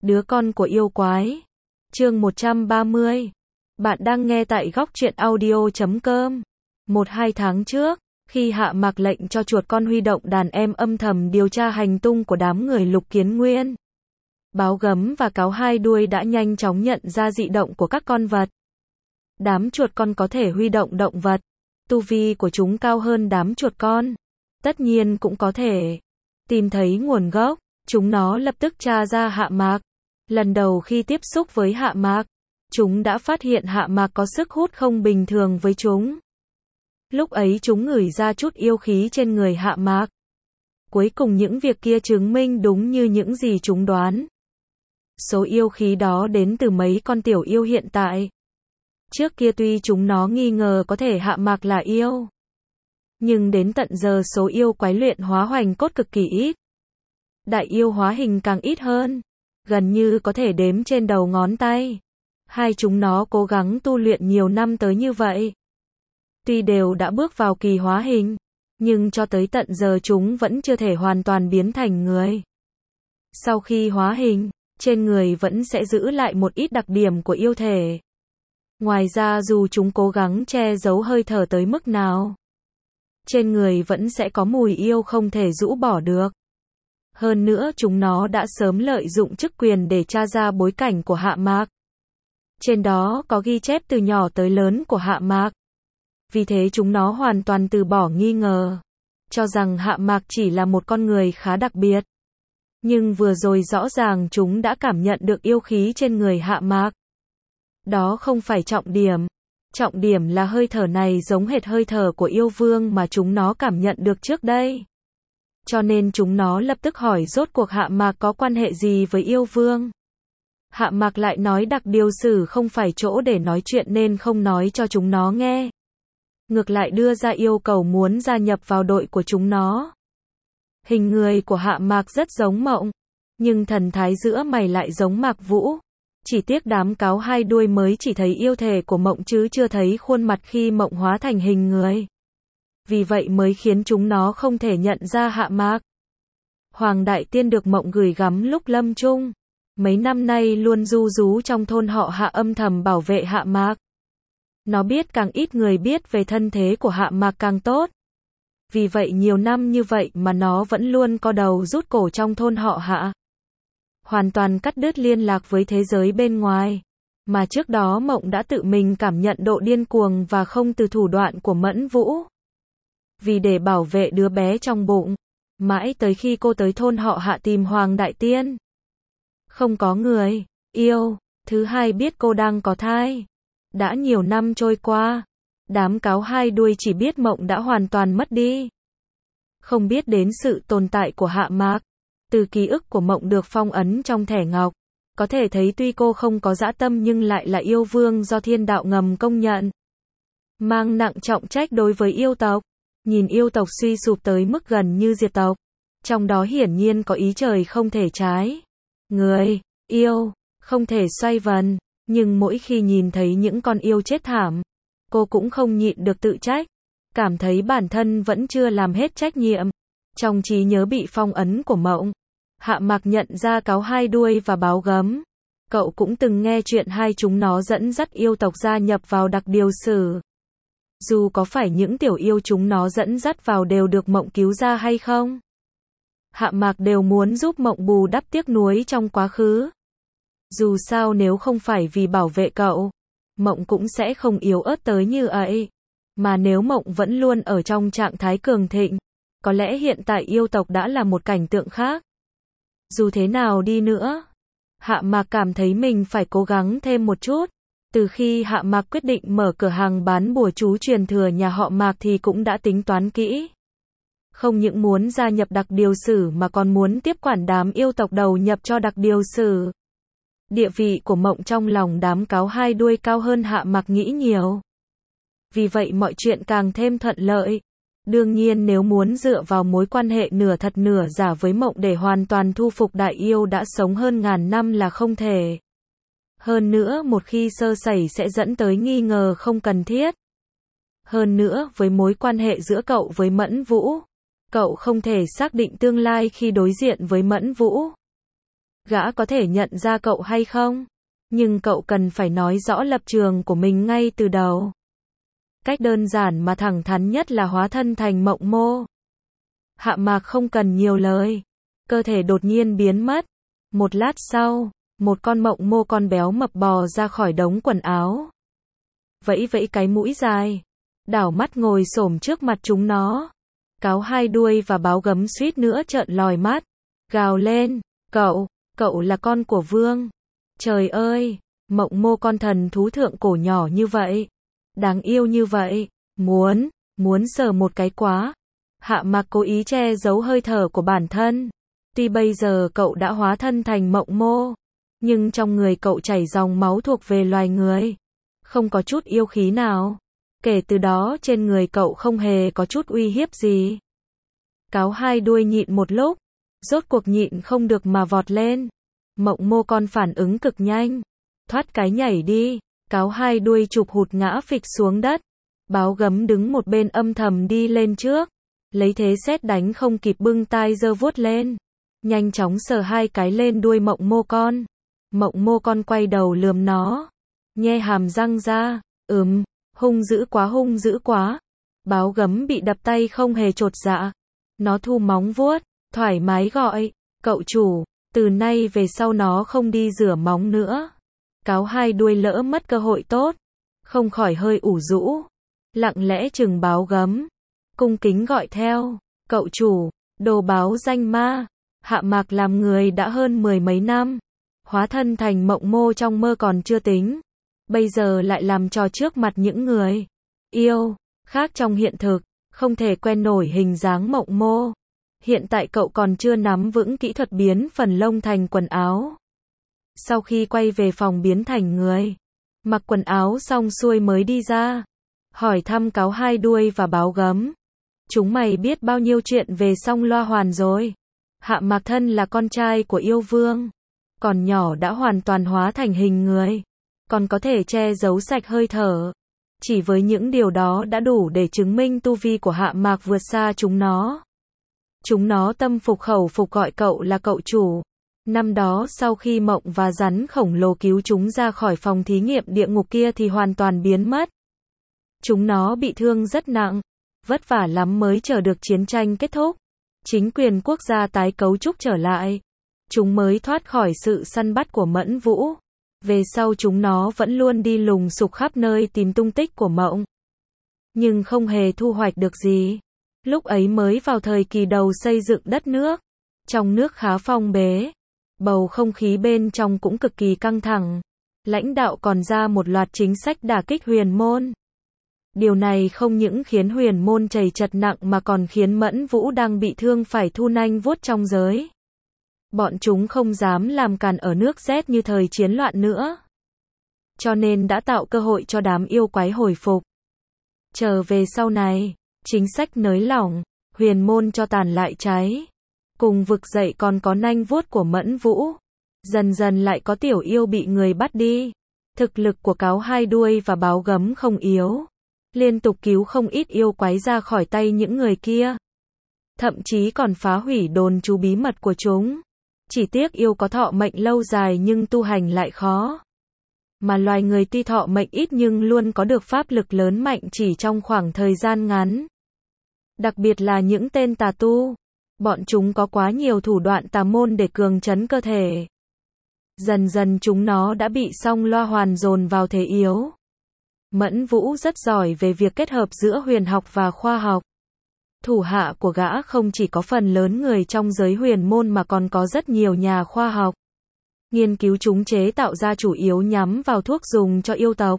Đứa con của yêu quái. Chương 130. Bạn đang nghe tại góc truyện audio.com. 1-2 tháng trước, khi Hạ Mạc lệnh cho chuột con huy động đàn em âm thầm điều tra hành tung của đám người Lục Kiến Nguyên, Báo Gấm và Cáo Hai Đuôi đã nhanh chóng nhận ra dị động của các con vật. Đám chuột con có thể huy động động vật, tu vi của chúng cao hơn đám chuột con. Tất nhiên cũng có thể tìm thấy nguồn gốc. Chúng nó lập tức tra ra Hạ Mạc. Lần đầu khi tiếp xúc với Hạ Mạc, chúng đã phát hiện Hạ Mạc có sức hút không bình thường với chúng. Lúc ấy chúng ngửi ra chút yêu khí trên người Hạ Mạc. Cuối cùng những việc kia chứng minh đúng như những gì chúng đoán. Số yêu khí đó đến từ mấy con tiểu yêu hiện tại. Trước kia tuy chúng nó nghi ngờ có thể Hạ Mạc là yêu, nhưng đến tận giờ số yêu quái luyện hóa hoành cốt cực kỳ ít. Đại yêu hóa hình càng ít hơn, gần như có thể đếm trên đầu ngón tay. Hai chúng nó cố gắng tu luyện nhiều năm tới như vậy. Tuy đều đã bước vào kỳ hóa hình, nhưng cho tới tận giờ chúng vẫn chưa thể hoàn toàn biến thành người. Sau khi hóa hình, trên người vẫn sẽ giữ lại một ít đặc điểm của yêu thể. Ngoài ra dù chúng cố gắng che giấu hơi thở tới mức nào, trên người vẫn sẽ có mùi yêu không thể rũ bỏ được. Hơn nữa chúng nó đã sớm lợi dụng chức quyền để tra ra bối cảnh của Hạ Mạc. Trên đó có ghi chép từ nhỏ tới lớn của Hạ Mạc. Vì thế chúng nó hoàn toàn từ bỏ nghi ngờ, cho rằng Hạ Mạc chỉ là một con người khá đặc biệt. Nhưng vừa rồi rõ ràng chúng đã cảm nhận được yêu khí trên người Hạ Mạc. Đó không phải trọng điểm. Trọng điểm là hơi thở này giống hệt hơi thở của yêu vương mà chúng nó cảm nhận được trước đây. Cho nên chúng nó lập tức hỏi rốt cuộc Hạ Mạc có quan hệ gì với yêu vương. Hạ Mạc lại nói đặc điều sử không phải chỗ để nói chuyện nên không nói cho chúng nó nghe. Ngược lại đưa ra yêu cầu muốn gia nhập vào đội của chúng nó. Hình người của Hạ Mạc rất giống Mộng, nhưng thần thái giữa mày lại giống Mạc Vũ. Chỉ tiếc đám Cáo Hai Đuôi mới chỉ thấy yêu thể của Mộng chứ chưa thấy khuôn mặt khi Mộng hóa thành hình người. Vì vậy mới khiến chúng nó không thể nhận ra Hạ Mạc. Hoàng Đại Tiên được Mộng gửi gắm lúc lâm chung. Mấy năm nay luôn ru rú trong thôn họ Hạ âm thầm bảo vệ Hạ Mạc. Nó biết càng ít người biết về thân thế của Hạ Mạc càng tốt. Vì vậy nhiều năm như vậy mà nó vẫn luôn co đầu rút cổ trong thôn họ Hạ. Hoàn toàn cắt đứt liên lạc với thế giới bên ngoài. Mà trước đó Mộng đã tự mình cảm nhận độ điên cuồng và không từ thủ đoạn của Mẫn Vũ. Vì để bảo vệ đứa bé trong bụng, mãi tới khi cô tới thôn họ Hạ tìm Hoàng Đại Tiên, không có người yêu thứ hai biết cô đang có thai. Đã nhiều năm trôi qua, đám Cáo Hai Đuôi chỉ biết Mộng đã hoàn toàn mất đi, không biết đến sự tồn tại của Hạ Mạc. Từ ký ức của Mộng được phong ấn trong thẻ ngọc, có thể thấy tuy cô không có dã tâm nhưng lại là yêu vương do thiên đạo ngầm công nhận, mang nặng trọng trách đối với yêu tộc. Nhìn yêu tộc suy sụp tới mức gần như diệt tộc, trong đó hiển nhiên có ý trời không thể trái. Người, yêu, không thể xoay vần, nhưng mỗi khi nhìn thấy những con yêu chết thảm, cô cũng không nhịn được tự trách, cảm thấy bản thân vẫn chưa làm hết trách nhiệm. Trong trí nhớ bị phong ấn của Mộng, Hạ Mạc nhận ra Cáo Hai Đuôi và Báo Gấm. Cậu cũng từng nghe chuyện hai chúng nó dẫn dắt yêu tộc gia nhập vào đặc điều sử. Dù có phải những tiểu yêu chúng nó dẫn dắt vào đều được Mộng cứu ra hay không, Hạ Mạc đều muốn giúp Mộng bù đắp tiếc nuối trong quá khứ. Dù sao nếu không phải vì bảo vệ cậu, Mộng cũng sẽ không yếu ớt tới như ấy. Mà nếu Mộng vẫn luôn ở trong trạng thái cường thịnh, có lẽ hiện tại yêu tộc đã là một cảnh tượng khác. Dù thế nào đi nữa, Hạ Mạc cảm thấy mình phải cố gắng thêm một chút. Từ khi Hạ Mạc quyết định mở cửa hàng bán bùa chú truyền thừa nhà họ Mạc thì cũng đã tính toán kỹ. Không những muốn gia nhập đặc điều sử mà còn muốn tiếp quản đám yêu tộc đầu nhập cho đặc điều sử. Địa vị của Mộng trong lòng đám Cáo Hai Đuôi cao hơn Hạ Mạc nghĩ nhiều. Vì vậy mọi chuyện càng thêm thuận lợi. Đương nhiên nếu muốn dựa vào mối quan hệ nửa thật nửa giả với Mộng để hoàn toàn thu phục đại yêu đã sống hơn ngàn năm là không thể. Hơn nữa một khi sơ sẩy sẽ dẫn tới nghi ngờ không cần thiết. Hơn nữa với mối quan hệ giữa cậu với Mẫn Vũ, cậu không thể xác định tương lai khi đối diện với Mẫn Vũ. Gã có thể nhận ra cậu hay không? Nhưng cậu cần phải nói rõ lập trường của mình ngay từ đầu. Cách đơn giản mà thẳng thắn nhất là hóa thân thành Mộng Mô. Hạ Mạc không cần nhiều lời. Cơ thể đột nhiên biến mất. Một lát sau, một con Mộng Mô con béo mập bò ra khỏi đống quần áo. Vẫy vẫy cái mũi dài. Đảo mắt ngồi xổm trước mặt chúng nó. Cáo hai đuôi và báo gấm suýt nữa trợn lòi mắt. Gào lên, cậu là con của vương. Trời ơi, Mộng Mô con thần thú thượng cổ nhỏ như vậy. Đáng yêu như vậy, muốn sờ một cái quá. Hạ Mạc cố ý che giấu hơi thở của bản thân. Tuy bây giờ cậu đã hóa thân thành Mộng Mô, nhưng trong người cậu chảy dòng máu thuộc về loài người. Không có chút yêu khí nào. Kể từ đó trên người cậu không hề có chút uy hiếp gì. Cáo hai đuôi nhịn một lúc, rốt cuộc nhịn không được mà vọt lên. Mộng Mô con phản ứng cực nhanh. Thoát cái nhảy đi. Cáo hai đuôi chụp hụt ngã phịch xuống đất. Báo gấm đứng một bên âm thầm đi lên trước. Lấy thế sét đánh không kịp bưng tai giơ vuốt lên. Nhanh chóng sờ hai cái lên đuôi Mộng Mô con. Mộng Mô con quay đầu lườm nó. Nhe hàm răng ra. Hung dữ quá. Báo gấm bị đập tay không hề chột dạ. Nó thu móng vuốt, thoải mái gọi. Cậu chủ, từ nay về sau nó không đi rửa móng nữa. Cáo hai đuôi lỡ mất cơ hội tốt. Không khỏi hơi ủ rũ. Lặng lẽ chừng báo gấm. Cung kính gọi theo. Cậu chủ, đồ báo danh ma. Hạ Mạc làm người đã hơn 10 mấy năm. Hóa thân thành Mộng Mô trong mơ còn chưa tính. Bây giờ lại làm trò trước mặt những người yêu khác trong hiện thực. Không thể quen nổi hình dáng Mộng Mô. Hiện tại cậu còn chưa nắm vững kỹ thuật biến phần lông thành quần áo. Sau khi quay về phòng biến thành người, mặc quần áo xong xuôi mới đi ra. Hỏi thăm cáo hai đuôi và báo gấm. Chúng mày biết bao nhiêu chuyện về Song Loa Hoàn rồi. Hạ Mạc thân là con trai của yêu vương. Còn nhỏ đã hoàn toàn hóa thành hình người. Còn có thể che giấu sạch hơi thở. Chỉ với những điều đó đã đủ để chứng minh tu vi của Hạ Mạc vượt xa chúng nó. Chúng nó tâm phục khẩu phục gọi cậu là cậu chủ. Năm đó sau khi Mộng và rắn khổng lồ cứu chúng ra khỏi phòng thí nghiệm địa ngục kia thì hoàn toàn biến mất. Chúng nó bị thương rất nặng. Vất vả lắm mới chờ được chiến tranh kết thúc. Chính quyền quốc gia tái cấu trúc trở lại. Chúng mới thoát khỏi sự săn bắt của Mẫn Vũ. Về sau chúng nó vẫn luôn đi lùng sục khắp nơi tìm tung tích của Mộng. Nhưng không hề thu hoạch được gì. Lúc ấy mới vào thời kỳ đầu xây dựng đất nước. Trong nước khá phong bế. Bầu không khí bên trong cũng cực kỳ căng thẳng. Lãnh đạo còn ra một loạt chính sách đả kích huyền môn. Điều này không những khiến huyền môn trầy trật nặng mà còn khiến Mẫn Vũ đang bị thương phải thu nanh vuốt trong giới. Bọn chúng không dám làm càn ở nước rét như thời chiến loạn nữa. Cho nên đã tạo cơ hội cho đám yêu quái hồi phục. Trở về sau này, chính sách nới lỏng, huyền môn cho tàn lại cháy. Cùng vực dậy còn có nanh vuốt của Mẫn Vũ. Dần dần lại có tiểu yêu bị người bắt đi. Thực lực của cáo hai đuôi và báo gấm không yếu. Liên tục cứu không ít yêu quái ra khỏi tay những người kia. Thậm chí còn phá hủy đồn trú bí mật của chúng. Chỉ tiếc yêu có thọ mệnh lâu dài nhưng tu hành lại khó. Mà loài người tuy thọ mệnh ít nhưng luôn có được pháp lực lớn mạnh chỉ trong khoảng thời gian ngắn. Đặc biệt là những tên tà tu. Bọn chúng có quá nhiều thủ đoạn tà môn để cường trấn cơ thể. Dần dần chúng nó đã bị Song Loa Hoàn dồn vào thế yếu. Mẫn Vũ rất giỏi về việc kết hợp giữa huyền học và khoa học. Thủ hạ của gã không chỉ có phần lớn người trong giới huyền môn mà còn có rất nhiều nhà khoa học. Nghiên cứu chúng chế tạo ra chủ yếu nhắm vào thuốc dùng cho yêu tộc.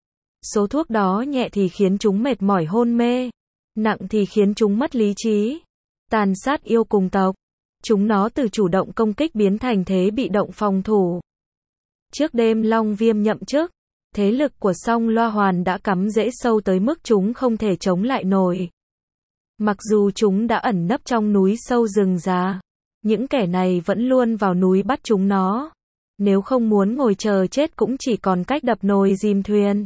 Số thuốc đó nhẹ thì khiến chúng mệt mỏi hôn mê, nặng thì khiến chúng mất lý trí, tàn sát yêu cùng tộc. Chúng nó từ chủ động công kích biến thành thế bị động phòng thủ. Trước đêm Long Viêm nhậm chức, thế lực của Song Loa Hoàn đã cắm rễ sâu tới mức chúng không thể chống lại nổi. Mặc dù chúng đã ẩn nấp trong núi sâu rừng già, những kẻ này vẫn luôn vào núi bắt chúng nó. Nếu không muốn ngồi chờ chết cũng chỉ còn cách đập nồi dìm thuyền.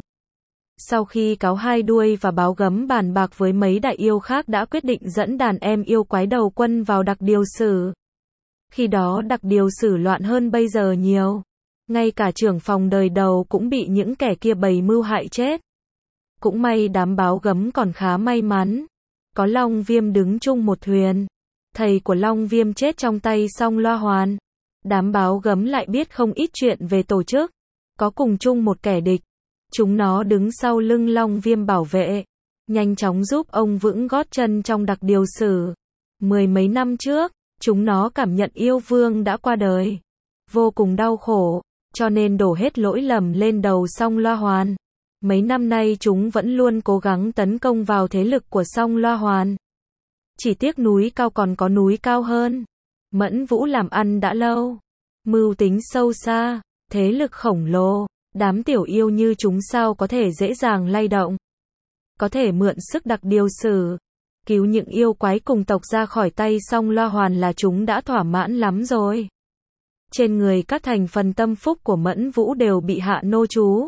Sau khi cáo hai đuôi và báo gấm bàn bạc với mấy đại yêu khác đã quyết định dẫn đàn em yêu quái đầu quân vào đặc điều sử. Khi đó đặc điều sử loạn hơn bây giờ nhiều. Ngay cả trưởng phòng đời đầu cũng bị những kẻ kia bày mưu hại chết. Cũng may đám báo gấm còn khá may mắn. Có Long Viêm đứng chung một thuyền. Thầy của Long Viêm chết trong tay Song Loa Hoàn. Đám báo gấm lại biết không ít chuyện về tổ chức. Có cùng chung một kẻ địch. Chúng nó đứng sau lưng Long Viêm bảo vệ. Nhanh chóng giúp ông vững gót chân trong đặc điều sử. 10 mấy năm trước, chúng nó cảm nhận yêu vương đã qua đời. Vô cùng đau khổ, cho nên đổ hết lỗi lầm lên đầu Song Loa Hoàn. Mấy năm nay chúng vẫn luôn cố gắng tấn công vào thế lực của Song Loa Hoàn. Chỉ tiếc núi cao còn có núi cao hơn. Mẫn Vũ làm ăn đã lâu. Mưu tính sâu xa, thế lực khổng lồ. Đám tiểu yêu như chúng sao có thể dễ dàng lay động. Có thể mượn sức đặc điều sử. Cứu những yêu quái cùng tộc ra khỏi tay Song Loa Hoàn là chúng đã thỏa mãn lắm rồi. Trên người các thành phần tâm phúc của Mẫn Vũ đều bị hạ nô chú.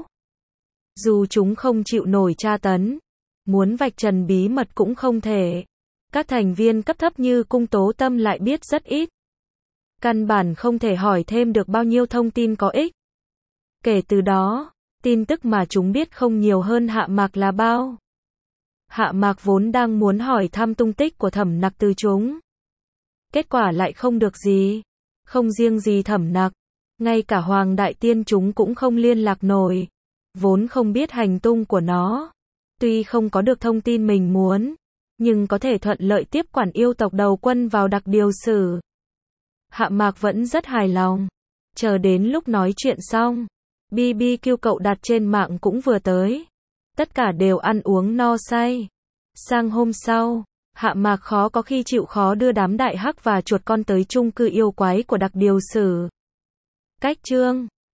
Dù chúng không chịu nổi tra tấn, muốn vạch trần bí mật cũng không thể. Các thành viên cấp thấp như Cung Tố Tâm lại biết rất ít. Căn bản không thể hỏi thêm được bao nhiêu thông tin có ích. Kể từ đó, tin tức mà chúng biết không nhiều hơn Hạ Mạc là bao. Hạ Mạc vốn đang muốn hỏi thăm tung tích của Thẩm Nặc từ chúng. Kết quả lại không được gì. Không riêng gì Thẩm Nặc, ngay cả Hoàng Đại Tiên chúng cũng không liên lạc nổi. Vốn không biết hành tung của nó. Tuy không có được thông tin mình muốn, nhưng có thể thuận lợi tiếp quản yêu tộc đầu quân vào đặc điều sử. Hạ Mạc vẫn rất hài lòng. Chờ đến lúc nói chuyện xong, BBQ cậu đặt trên mạng cũng vừa tới. Tất cả đều ăn uống no say. Sang hôm sau, Hạ Mạc khó có khi chịu khó đưa đám đại hắc và chuột con tới chung cư yêu quái của đặc điều sử. Cách chương